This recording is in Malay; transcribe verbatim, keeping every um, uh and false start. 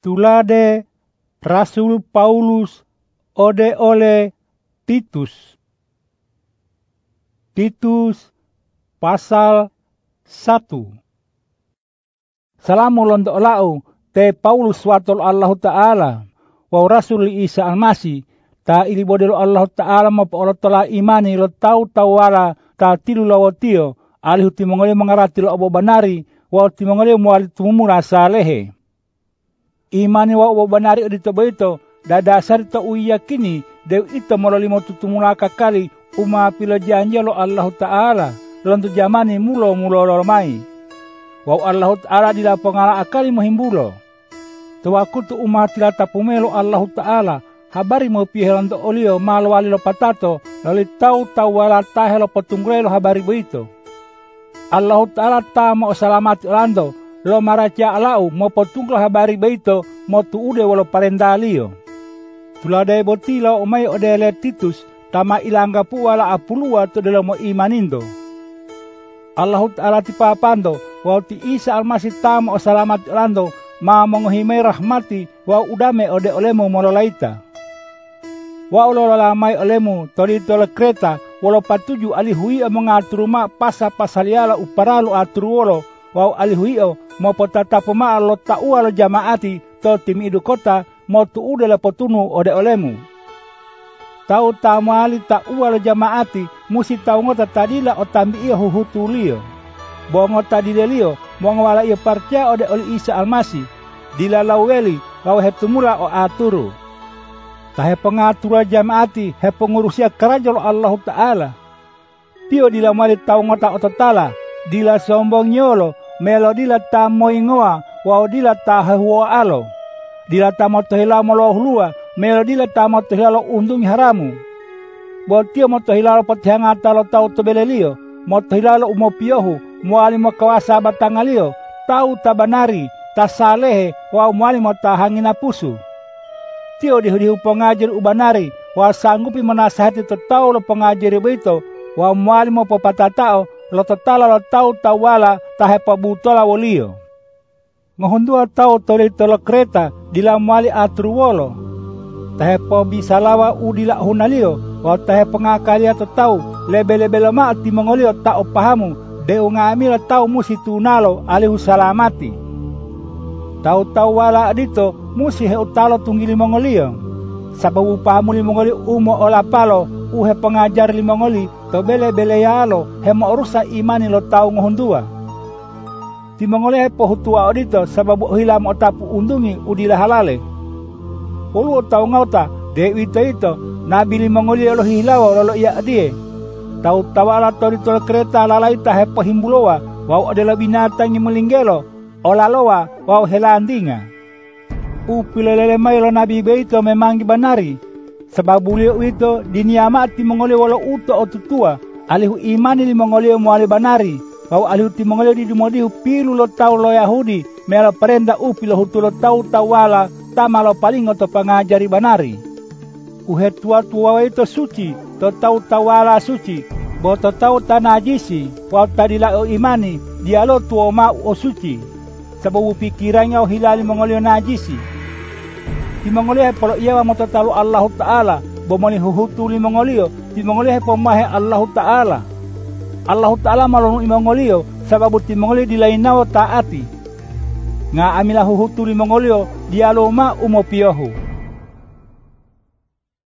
Tulade Rasul Paulus ode oleh Titus. Titus pasal satu. Salamul untuk lau te Paulus watol Allah Ta'ala wa Rasul Isa Al-Masih ta ili bodelo Allah Ta'ala mapa Allah Ta'ala imani lo tau tawala ta tilu lawatio alihu timongole mengarati lo obo banari wa timongole muali tumumura salehe. Imani wa obo banari odito boito da dasar to uyakini dew ito mololi mo tutumula kakali uma pila janji lo Allah Ta'ala lantu jamani mulo mulo lormai. Wa Allah Ta'ala dila pengala akali mohimbulo. Tuwaku tu umat tila tapumelo Allah Ta'ala habari mo pihelan to olio malwali lo patato lali tau tau wala tahe lo patungrelo habari boito. Allah Ta'ala ta mo salamat lando lo maracia alau mo potunglo habari boito mo tuude walo parendalio. Tulade botila umay odele Titus tama ilangga pu wala apulua to delo mo imanindo. Allah Ta'ala tipapando wa ti Isa Al-Masih ta mo salamat lando ma mengohimai rahmati wa udame ode olemu mololaita. Wa olola mai olemu tori tole kereta walo patuju alihui mengatur ma pasa pasaliala uparalu aturuolo wa alihui mo potata pema lo ta'u lo jamaati to tim idu kota mo tuude la potunu ode olemu. Tau tamali ta'u lo jamaati musi tau ngota tadila otambi iyo huhutulio. Bongo tadilelio bongo wala iyo parcia ode oli Isa Al-Masih dilalaweli law hetumula o aturu. Tahe pengatura jamaati he pengurusia kerajaan Allah Ta'ala. Tio dila mali tau ngota ototala dila sombong nyolo melo dila ta moingoa wa dila ta huo alo. Dila ta motohila molo hulua melo dila ta motohila lo undung haramu. Botio motohila lo potihangata lo tau tobelelio motohila lo umopiohu muali mo kawasa batangalio tau tabanari tasalehe wa muali mo tahangina pusu. Tio dihudihu pengajar ubanari wa sanggupi menasihati tetau lo pengajar beito wa muali mo papatatao lo tetala lo tau tawala tahe pabutola wolio. Ngohundua tau toli tolo kereta dila muali atruwolo tahe po bisalawa udila hunalio wa tahe pengakalia tetau lebe-lebe lemak timongolio tau pahamu deu ngamila tau musi tunalo alihu salamati. Tau-tau wala dito musi he utalo tunggili mongolio. Sababu pahamu li mongoli umo ola palo uhe pengajar li mongoli to bele-bele yalo he mo urusa imani lo tau ngohundua. Ti mongoli he pohutua odito sababu hilam otapu undungi udila halale. Ulu tau ngauta dewi ito ito nabi li mongoli lo hilawo lolo iya adie. Tau tawala to dito kereta lalaita he pohimbulowa wau adalah binatang yang melinggelo olalowa wau helandinga. Upilelele mailo nabi beito memang gibanari. Sebab beliau itu diniamati mongolio walo uto o tutua. Alihu imani li mongolio muali banari. Wau alihu ti mongolio di dumodihu pilu lo tau lo Yahudi. Melo perenda upilo hutu lo tau tawala tama lo palingo to pangajari banari. Uhe tua-tua itu suci to tau tawala suci. Boto tau tanajisi wau tadila o imani dia lo tuo ma o suci. Sebab pikirannya o hilali mongolio najisi. Di mongolio he polo iya wa mototalu Allah Ta'ala bomoni huhutu li mongolio di mongolio he pomahe Allah Ta'ala. Allah Ta'ala malonu i mongolio sababu ti mongolio dilainao taati. Nga amila huhutu li mongolio dia lo ma umopiohu.